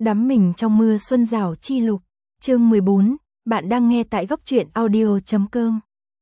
Đắm mình trong mưa xuân rào chi lục, chương 14, bạn đang nghe tại góc truyện audio.com.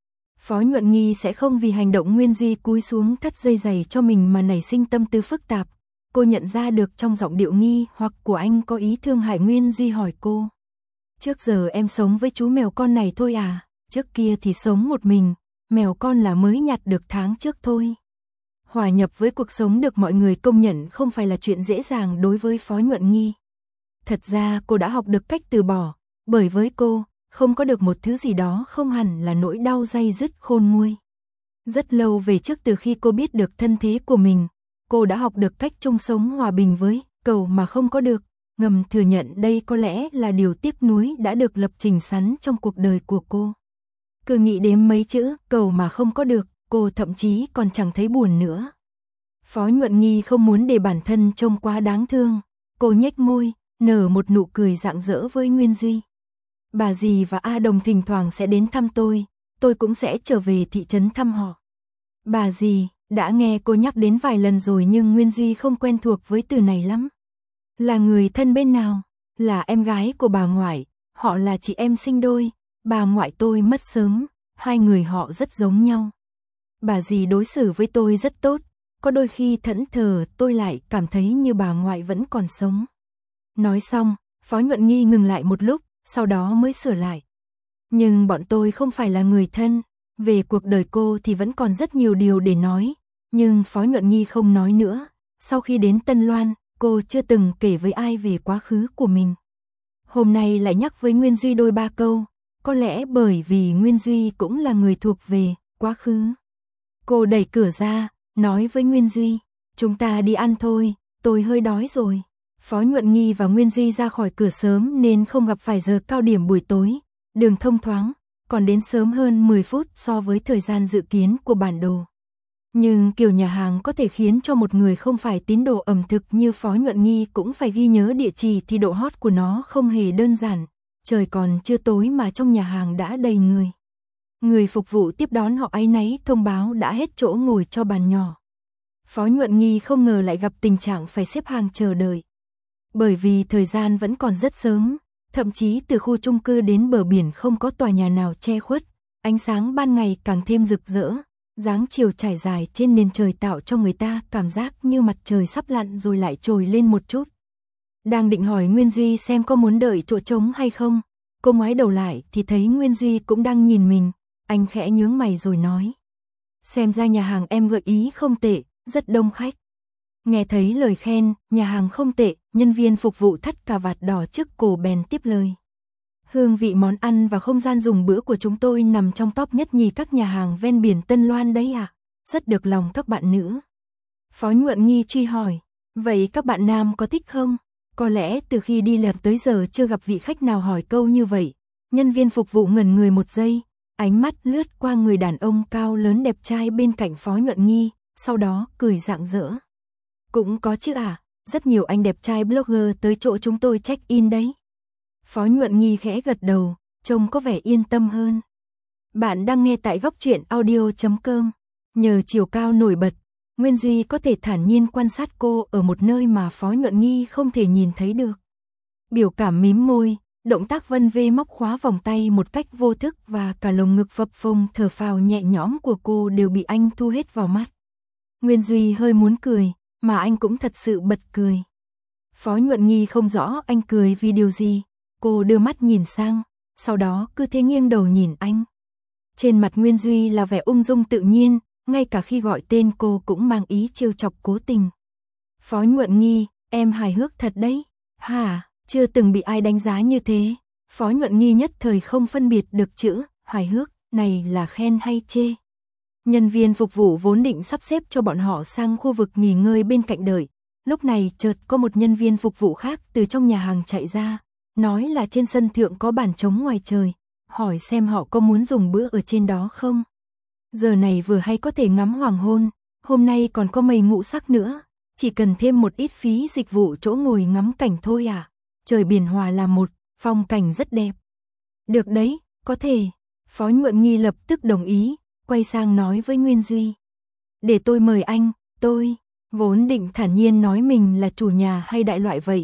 Phó Nhuận Nghi sẽ không vì hành động Nguyên Duy cúi xuống thắt dây giày cho mình mà nảy sinh tâm tư phức tạp. Cô nhận ra được trong giọng điệu nghi hoặc của anh có ý thương hại. Nguyên Duy hỏi cô. Trước giờ em sống với chú mèo con này thôi à? Trước kia thì sống một mình, mèo con là mới nhặt được tháng trước thôi. Hòa nhập với cuộc sống được mọi người công nhận không phải là chuyện dễ dàng đối với Phó Nhuận Nghi. Thật ra cô đã học được cách từ bỏ, bởi với cô, không có được một thứ gì đó không hẳn là nỗi đau day dứt khôn nguôi. Rất lâu về trước, từ khi cô biết được thân thế của mình, cô đã học được cách chung sống hòa bình với cầu mà không có được, ngầm thừa nhận đây có lẽ là điều tiếc nuối đã được lập trình sẵn trong cuộc đời của cô. Cứ nghĩ đến mấy chữ cầu mà không có được, cô thậm chí còn chẳng thấy buồn nữa. Phó Nhuận Nghi không muốn để bản thân trông quá đáng thương, cô nhếch môi, nở một nụ cười rạng rỡ với Nguyên Duy. Bà dì và A Đồng thỉnh thoảng sẽ đến thăm tôi cũng sẽ trở về thị trấn thăm họ. Bà dì, đã nghe cô nhắc đến vài lần rồi nhưng Nguyên Duy không quen thuộc với từ này lắm. Là người thân bên nào? Là em gái của bà ngoại, họ là chị em sinh đôi, bà ngoại tôi mất sớm, hai người họ rất giống nhau. Bà dì đối xử với tôi rất tốt, có đôi khi thẫn thờ tôi lại cảm thấy như bà ngoại vẫn còn sống. Nói xong, Phó Nhuận Nghi ngừng lại một lúc, sau đó mới sửa lại. Nhưng bọn tôi không phải là người thân, về cuộc đời cô thì vẫn còn rất nhiều điều để nói, nhưng Phó Nhuận Nghi không nói nữa. Sau khi đến Tân Loan, cô chưa từng kể với ai về quá khứ của mình. Hôm nay lại nhắc với Nguyên Duy đôi ba câu, có lẽ bởi vì Nguyên Duy cũng là người thuộc về quá khứ. Cô đẩy cửa ra, nói với Nguyên Duy, chúng ta đi ăn thôi, tôi hơi đói rồi. Phó Nhuận Nghi và Nguyên Duy ra khỏi cửa sớm nên không gặp phải giờ cao điểm buổi tối, đường thông thoáng, còn đến sớm hơn 10 phút so với thời gian dự kiến của bản đồ. Nhưng kiểu nhà hàng có thể khiến cho một người không phải tín đồ ẩm thực như Phó Nhuận Nghi cũng phải ghi nhớ địa chỉ thì độ hot của nó không hề đơn giản. Trời còn chưa tối mà trong nhà hàng đã đầy người. Người phục vụ tiếp đón họ áy náy thông báo đã hết chỗ ngồi cho bàn nhỏ. Phó Nhuận Nghi không ngờ lại gặp tình trạng phải xếp hàng chờ đợi. Bởi vì thời gian vẫn còn rất sớm, thậm chí từ khu chung cư đến bờ biển không có tòa nhà nào che khuất, ánh sáng ban ngày càng thêm rực rỡ, dáng chiều trải dài trên nền trời tạo cho người ta cảm giác như mặt trời sắp lặn rồi lại trồi lên một chút. Đang định hỏi Nguyên Duy xem có muốn đợi chỗ trống hay không, cô ngoái đầu lại thì thấy Nguyên Duy cũng đang nhìn mình, anh khẽ nhướng mày rồi nói. Xem ra nhà hàng em gợi ý không tệ, rất đông khách. Nghe thấy lời khen, nhà hàng không tệ, nhân viên phục vụ thắt cà vạt đỏ trước cổ bèn tiếp lời. Hương vị món ăn và không gian dùng bữa của chúng tôi nằm trong top nhất nhì các nhà hàng ven biển Tân Loan đấy à? Rất được lòng các bạn nữ. Phó Nhuận Nghi truy hỏi, vậy các bạn nam có thích không? Có lẽ từ khi đi làm tới giờ chưa gặp vị khách nào hỏi câu như vậy. Nhân viên phục vụ ngẩn người một giây, ánh mắt lướt qua người đàn ông cao lớn đẹp trai bên cạnh Phó Nhuận Nghi, sau đó cười rạng rỡ. Cũng có chứ à, rất nhiều anh đẹp trai blogger tới chỗ chúng tôi check-in đấy. Phó Nhuận Nghi khẽ gật đầu, trông có vẻ yên tâm hơn. Bạn đang nghe tại góc truyện audio.com. Nhờ chiều cao nổi bật, Nguyên Duy có thể thản nhiên quan sát cô ở một nơi mà Phó Nhuận Nghi không thể nhìn thấy được. Biểu cảm mím môi, động tác vân vê móc khóa vòng tay một cách vô thức và cả lồng ngực phập phồng thở phào nhẹ nhõm của cô đều bị anh thu hết vào mắt. Nguyên Duy hơi muốn cười, mà anh cũng thật sự bật cười. Phó Nhuận Nghi không rõ anh cười vì điều gì, cô đưa mắt nhìn sang, sau đó cứ thế nghiêng đầu nhìn anh. Trên mặt Nguyên Duy là vẻ ung dung tự nhiên, ngay cả khi gọi tên cô cũng mang ý trêu chọc cố tình. Phó Nhuận Nghi, em hài hước thật đấy. Hả, chưa từng bị ai đánh giá như thế. Phó Nhuận Nghi nhất thời không phân biệt được chữ hài hước này là khen hay chê. Nhân viên phục vụ vốn định sắp xếp cho bọn họ sang khu vực nghỉ ngơi bên cạnh đợi. Lúc này chợt có một nhân viên phục vụ khác từ trong nhà hàng chạy ra, nói là trên sân thượng có bàn trống ngoài trời, hỏi xem họ có muốn dùng bữa ở trên đó không. Giờ này vừa hay có thể ngắm hoàng hôn, hôm nay còn có mây ngũ sắc nữa, chỉ cần thêm một ít phí dịch vụ chỗ ngồi ngắm cảnh thôi à. Trời biển hòa là một, phong cảnh rất đẹp. Được đấy, có thể. Phó Nhuận Nghi lập tức đồng ý, quay sang nói với Nguyên Duy. Để tôi mời anh, tôi vốn định thản nhiên nói mình là chủ nhà hay đại loại vậy,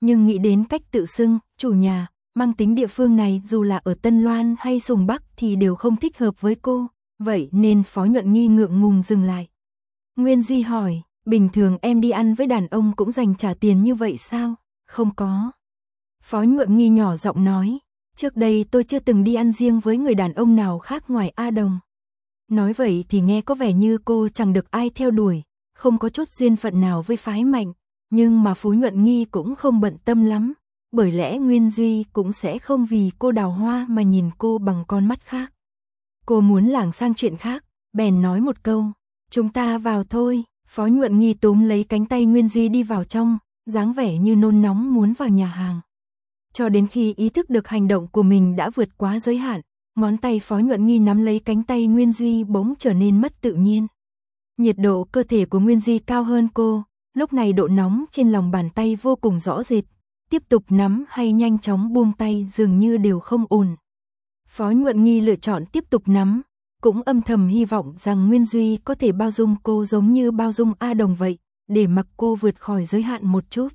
nhưng nghĩ đến cách tự xưng, chủ nhà, mang tính địa phương này dù là ở Tân Loan hay Sùng Bắc thì đều không thích hợp với cô, vậy nên Phó Nhuận Nghi ngượng ngùng dừng lại. Nguyên Duy hỏi, bình thường em đi ăn với đàn ông cũng dành trả tiền như vậy sao? Không có. Phó Nhuận Nghi nhỏ giọng nói, trước đây tôi chưa từng đi ăn riêng với người đàn ông nào khác ngoài A Đồng. Nói vậy thì nghe có vẻ như cô chẳng được ai theo đuổi, không có chút duyên phận nào với phái Mạnh, nhưng mà Phú Nhuận Nghi cũng không bận tâm lắm, bởi lẽ Nguyên Duy cũng sẽ không vì cô đào hoa mà nhìn cô bằng con mắt khác. Cô muốn lảng sang chuyện khác, bèn nói một câu, chúng ta vào thôi. Phó Nhuận Nghi túm lấy cánh tay Nguyên Duy đi vào trong, dáng vẻ như nôn nóng muốn vào nhà hàng. Cho đến khi ý thức được hành động của mình đã vượt quá giới hạn, ngón tay Phó Nhuận Nghi nắm lấy cánh tay Nguyên Duy bỗng trở nên mất tự nhiên. Nhiệt độ cơ thể của Nguyên Duy cao hơn cô, lúc này độ nóng trên lòng bàn tay vô cùng rõ rệt, tiếp tục nắm hay nhanh chóng buông tay dường như đều không ổn. Phó Nhuận Nghi lựa chọn tiếp tục nắm, cũng âm thầm hy vọng rằng Nguyên Duy có thể bao dung cô giống như bao dung A Đồng vậy, để mặc cô vượt khỏi giới hạn một chút.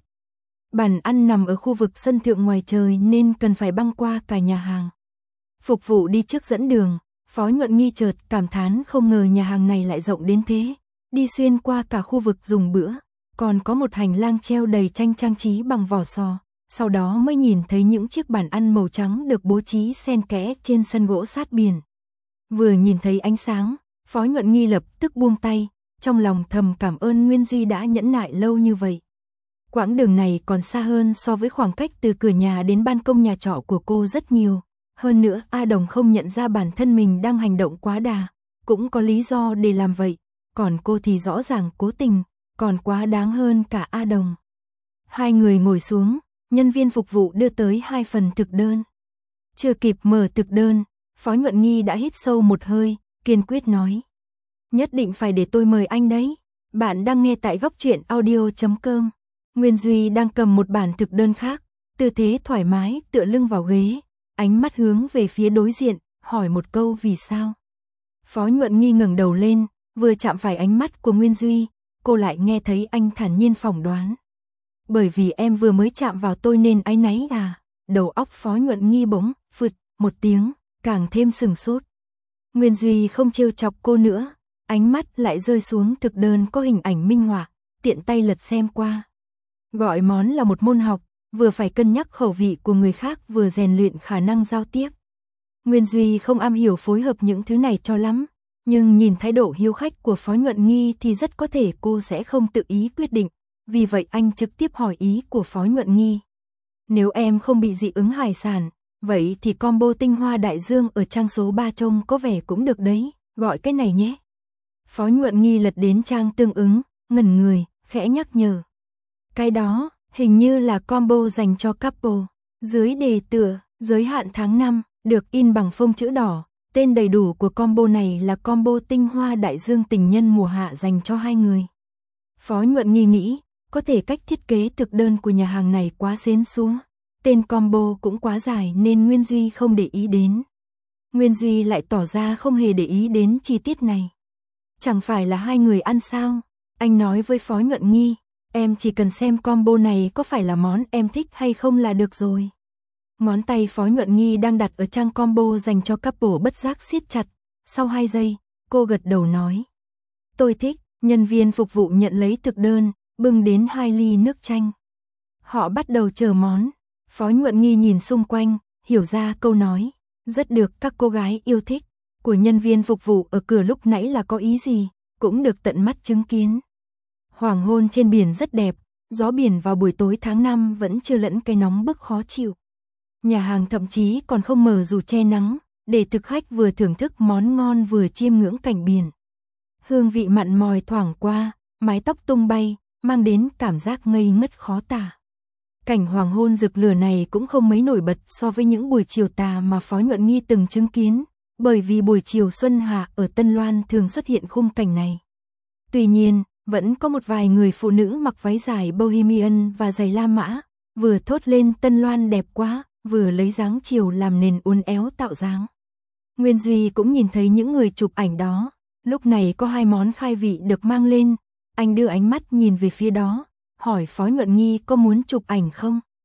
Bàn ăn nằm ở khu vực sân thượng ngoài trời nên cần phải băng qua cả nhà hàng. Phục vụ đi trước dẫn đường, Phó Nhuận Nghi chợt cảm thán không ngờ nhà hàng này lại rộng đến thế, đi xuyên qua cả khu vực dùng bữa, còn có một hành lang treo đầy tranh trang trí bằng vỏ sò, sau đó mới nhìn thấy những chiếc bàn ăn màu trắng được bố trí xen kẽ trên sân gỗ sát biển. Vừa nhìn thấy ánh sáng, Phó Nhuận Nghi lập tức buông tay, trong lòng thầm cảm ơn Nguyên Duy đã nhẫn nại lâu như vậy. Quãng đường này còn xa hơn so với khoảng cách từ cửa nhà đến ban công nhà trọ của cô rất nhiều. Hơn nữa A Đồng không nhận ra bản thân mình đang hành động quá đà, cũng có lý do để làm vậy, còn cô thì rõ ràng cố tình, còn quá đáng hơn cả A Đồng. Hai người ngồi xuống, nhân viên phục vụ đưa tới 2 phần thực đơn. Chưa kịp mở thực đơn, Phó Nhuận Nghi đã hít sâu một hơi, kiên quyết nói. Nhất định phải để tôi mời anh đấy. Bạn đang nghe tại góc truyện audio.com. Nguyên Duy đang cầm một bản thực đơn khác, tư thế thoải mái tựa lưng vào ghế, ánh mắt hướng về phía đối diện, hỏi một câu vì sao. Phó Nhuận Nghi ngẩng đầu lên, vừa chạm phải ánh mắt của Nguyên Duy, cô lại nghe thấy anh thản nhiên phỏng đoán. Bởi vì em vừa mới chạm vào tôi nên áy náy à? Đầu óc Phó Nhuận Nghi bỗng phụt một tiếng, càng thêm sừng sốt. Nguyên Duy không trêu chọc cô nữa, ánh mắt lại rơi xuống thực đơn có hình ảnh minh họa, tiện tay lật xem qua. Gọi món là một môn học, vừa phải cân nhắc khẩu vị của người khác vừa rèn luyện khả năng giao tiếp. Nguyên Duy không am hiểu phối hợp những thứ này cho lắm, nhưng nhìn thái độ hiếu khách của Phó Nhuận Nghi thì rất có thể cô sẽ không tự ý quyết định, vì vậy anh trực tiếp hỏi ý của Phó Nhuận Nghi. Nếu em không bị dị ứng hải sản, vậy thì combo tinh hoa đại dương ở trang số 3 trông có vẻ cũng được đấy, gọi cái này nhé. Phó Nhuận Nghi lật đến trang tương ứng, ngẩn người, khẽ nhắc nhở. Cái đó, hình như là combo dành cho couple. Dưới đề tựa, giới hạn tháng 5, được in bằng phông chữ đỏ. Tên đầy đủ của combo này là combo tinh hoa đại dương tình nhân mùa hạ dành cho 2 người. Phó Nhuận Nghi nghĩ, có thể cách thiết kế thực đơn của nhà hàng này quá xến xúa. Tên combo cũng quá dài nên Nguyên Duy không để ý đến. Nguyên Duy lại tỏ ra không hề để ý đến chi tiết này. Chẳng phải là 2 người ăn sao? Anh nói với Phó Nhuận Nghi, em chỉ cần xem combo này có phải là món em thích hay không là được rồi. Ngón tay Phó Nhuận Nghi đang đặt ở trang combo dành cho couple bất giác siết chặt. Sau 2 giây, cô gật đầu nói. Tôi thích. Nhân viên phục vụ nhận lấy thực đơn, bưng đến 2 ly nước chanh. Họ bắt đầu chờ món. Phó Nhuận Nghi nhìn xung quanh, hiểu ra câu nói. Rất được các cô gái yêu thích. Của nhân viên phục vụ ở cửa lúc nãy là có ý gì, cũng được tận mắt chứng kiến. Hoàng hôn trên biển rất đẹp, gió biển vào buổi tối tháng 5 vẫn chưa lẫn cái nóng bức khó chịu. Nhà hàng thậm chí còn không mở dù che nắng, để thực khách vừa thưởng thức món ngon vừa chiêm ngưỡng cảnh biển. Hương vị mặn mòi thoảng qua, mái tóc tung bay, mang đến cảm giác ngây ngất khó tả. Cảnh hoàng hôn rực lửa này cũng không mấy nổi bật so với những buổi chiều tà mà Phó Nhuận Nghi từng chứng kiến, bởi vì buổi chiều xuân hạ ở Tân Loan thường xuất hiện khung cảnh này. Tuy nhiên, vẫn có một vài người phụ nữ mặc váy dài bohemian và giày La Mã, vừa thốt lên Tân Loan đẹp quá, vừa lấy dáng chiều làm nền uốn éo tạo dáng. Nguyên Duy cũng nhìn thấy những người chụp ảnh đó, lúc này có 2 món khai vị được mang lên, anh đưa ánh mắt nhìn về phía đó, hỏi Phó Nhuận Nghi có muốn chụp ảnh không?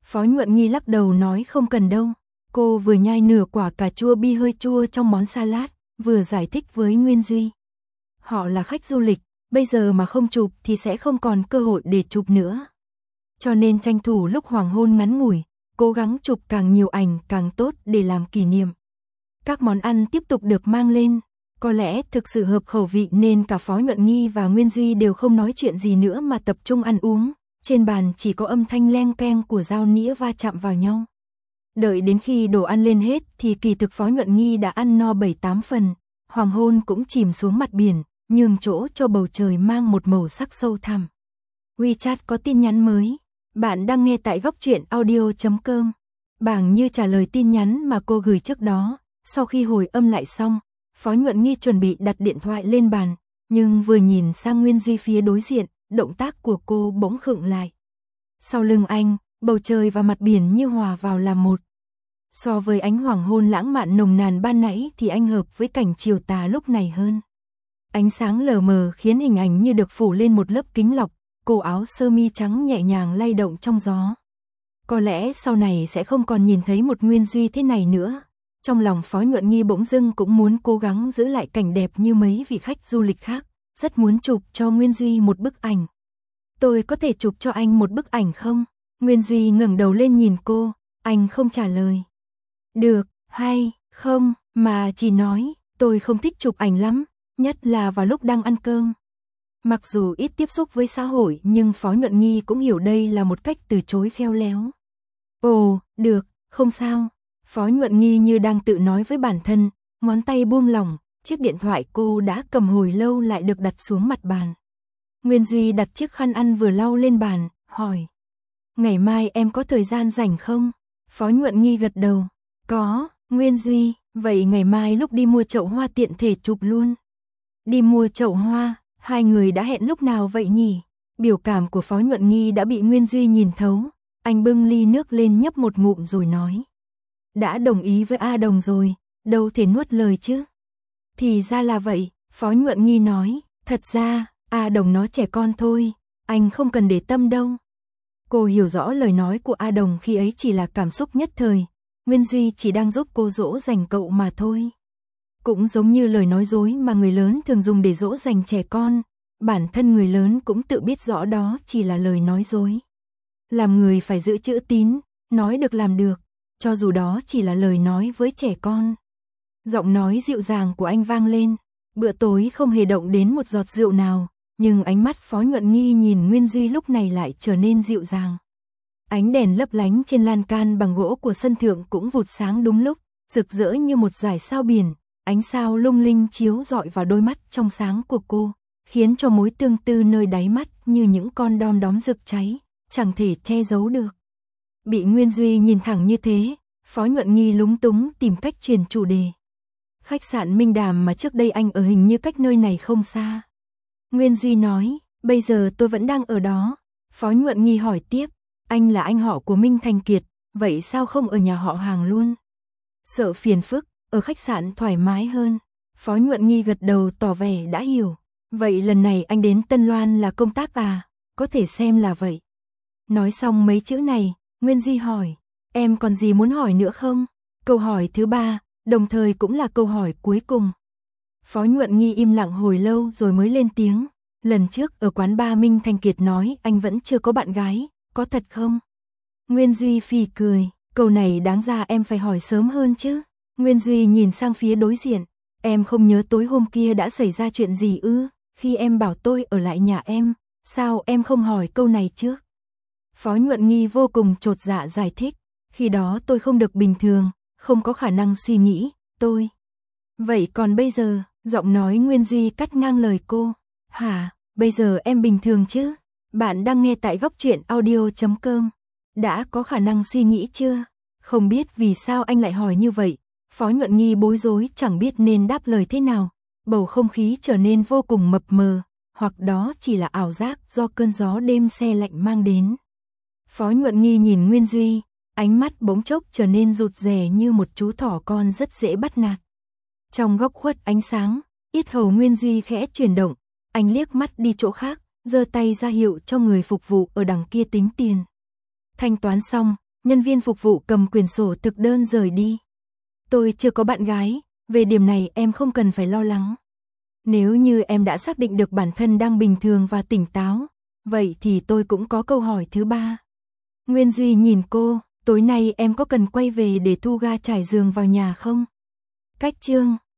Phó Nhuận Nghi lắc đầu nói không cần đâu. Cô vừa nhai nửa quả cà chua bi hơi chua trong món salad, vừa giải thích với Nguyên Duy. Họ là khách du lịch, bây giờ mà không chụp thì sẽ không còn cơ hội để chụp nữa. Cho nên tranh thủ lúc hoàng hôn ngắn ngủi, cố gắng chụp càng nhiều ảnh càng tốt để làm kỷ niệm. Các món ăn tiếp tục được mang lên, có lẽ thực sự hợp khẩu vị nên cả Phó Nhuận Nghi và Nguyên Duy đều không nói chuyện gì nữa mà tập trung ăn uống. Trên bàn chỉ có âm thanh leng keng của dao nĩa va chạm vào nhau. Đợi đến khi đồ ăn lên hết thì kỳ thực Phó Nhuận Nghi đã ăn no 7-8 phần, hoàng hôn cũng chìm xuống mặt biển, nhường chỗ cho bầu trời mang một màu sắc sâu thẳm. WeChat có tin nhắn mới. Bạn đang nghe tại góc truyện audio.com. Bảng Như trả lời tin nhắn mà cô gửi trước đó. Sau khi hồi âm lại xong, Phó Nhuận Nghi chuẩn bị đặt điện thoại lên bàn, nhưng vừa nhìn sang Nguyên Duy phía đối diện, động tác của cô bỗng khựng lại. Sau lưng anh, bầu trời và mặt biển như hòa vào làm một. So với ánh hoàng hôn lãng mạn nồng nàn ban nãy thì anh hợp với cảnh chiều tà lúc này hơn. Ánh sáng lờ mờ khiến hình ảnh như được phủ lên một lớp kính lọc, cổ áo sơ mi trắng nhẹ nhàng lay động trong gió. Có lẽ sau này sẽ không còn nhìn thấy một Nguyên Duy thế này nữa. Trong lòng Phó Nhuận Nghi bỗng dưng cũng muốn cố gắng giữ lại cảnh đẹp như mấy vị khách du lịch khác, rất muốn chụp cho Nguyên Duy một bức ảnh. Tôi có thể chụp cho anh một bức ảnh không? Nguyên Duy ngẩng đầu lên nhìn cô, anh không trả lời. Được, hay, không, mà chỉ nói, tôi không thích chụp ảnh lắm, nhất là vào lúc đang ăn cơm. Mặc dù ít tiếp xúc với xã hội nhưng Phó Nhuận Nghi cũng hiểu đây là một cách từ chối khéo léo. Ồ, được, không sao. Phó Nhuận Nghi như đang tự nói với bản thân, ngón tay buông lỏng, chiếc điện thoại cô đã cầm hồi lâu lại được đặt xuống mặt bàn. Nguyên Duy đặt chiếc khăn ăn vừa lau lên bàn, hỏi. Ngày mai em có thời gian rảnh không? Phó Nhuận Nghi gật đầu. Có, Nguyên Duy, vậy ngày mai lúc đi mua chậu hoa tiện thể chụp luôn. Đi mua chậu hoa, hai người đã hẹn lúc nào vậy nhỉ? Biểu cảm của Phó Nhuận Nghi đã bị Nguyên Duy nhìn thấu, anh bưng ly nước lên nhấp một ngụm rồi nói. Đã đồng ý với A Đồng rồi, đâu thể nuốt lời chứ. Thì ra là vậy, Phó Nhuận Nghi nói, thật ra, A Đồng nó trẻ con thôi, anh không cần để tâm đâu. Cô hiểu rõ lời nói của A Đồng khi ấy chỉ là cảm xúc nhất thời, Nguyên Duy chỉ đang giúp cô dỗ dành cậu mà thôi. Cũng giống như lời nói dối mà người lớn thường dùng để dỗ dành trẻ con, bản thân người lớn cũng tự biết rõ đó chỉ là lời nói dối. Làm người phải giữ chữ tín, nói được làm được, cho dù đó chỉ là lời nói với trẻ con. Giọng nói dịu dàng của anh vang lên, bữa tối không hề động đến một giọt rượu nào, nhưng ánh mắt Phó Nhuận Nghi nhìn Nguyên Duy lúc này lại trở nên dịu dàng. Ánh đèn lấp lánh trên lan can bằng gỗ của sân thượng cũng vụt sáng đúng lúc, rực rỡ như một dải sao biển, ánh sao lung linh chiếu rọi vào đôi mắt trong sáng của cô, khiến cho mối tương tư nơi đáy mắt như những con đom đóm rực cháy, chẳng thể che giấu được. Bị Nguyên Duy nhìn thẳng như thế, Phó Nhuận Nghi lúng túng tìm cách truyền chủ đề. Khách sạn Minh Đàm mà trước đây anh ở hình như cách nơi này không xa. Nguyên Duy nói, bây giờ tôi vẫn đang ở đó. Phó Nhuận Nghi hỏi tiếp, anh là anh họ của Minh Thành Kiệt, vậy sao không ở nhà họ hàng luôn? Sợ phiền phức, ở khách sạn thoải mái hơn. Phó Nhuận Nghi gật đầu tỏ vẻ đã hiểu. Vậy lần này anh đến Tân Loan là công tác à? Có thể xem là vậy. Nói xong mấy chữ này, Nguyên Duy hỏi, em còn gì muốn hỏi nữa không? Câu hỏi thứ 3, đồng thời cũng là câu hỏi cuối cùng. Phó Nhuận Nghi im lặng hồi lâu rồi mới lên tiếng. Lần trước ở quán bar Minh Thành Kiệt nói anh vẫn chưa có bạn gái, có thật không? Nguyên Duy phì cười, câu này đáng ra em phải hỏi sớm hơn chứ. Nguyên Duy nhìn sang phía đối diện, em không nhớ tối hôm kia đã xảy ra chuyện gì ư? Khi em bảo tôi ở lại nhà em, sao em không hỏi câu này trước? Phó Nhuận Nghi vô cùng chột dạ giải thích, khi đó tôi không được bình thường, không có khả năng suy nghĩ, tôi. Vậy còn bây giờ, giọng nói Nguyên Duy cắt ngang lời cô. Hả, bây giờ em bình thường chứ? Bạn đang nghe tại góc truyện audio.com. Đã có khả năng suy nghĩ chưa? Không biết vì sao anh lại hỏi như vậy. Phó Nhuận Nghi bối rối chẳng biết nên đáp lời thế nào. Bầu không khí trở nên vô cùng mập mờ, hoặc đó chỉ là ảo giác do cơn gió đêm se lạnh mang đến. Phó Nhuận Nghi nhìn Nguyên Duy, ánh mắt bỗng chốc trở nên rụt rè như một chú thỏ con rất dễ bắt nạt. Trong góc khuất ánh sáng, yết hầu Nguyên Duy khẽ chuyển động, anh liếc mắt đi chỗ khác, giơ tay ra hiệu cho người phục vụ ở đằng kia tính tiền. Thanh toán xong, Nhân viên phục vụ cầm quyển sổ thực đơn rời đi. Tôi chưa có bạn gái, về điểm này em không cần phải lo lắng. Nếu như em đã xác định được bản thân đang bình thường và tỉnh táo, vậy thì tôi cũng có câu hỏi thứ ba. Nguyên Duy nhìn cô, tối nay em có cần quay về để thu ga trải giường vào nhà không? Cách chương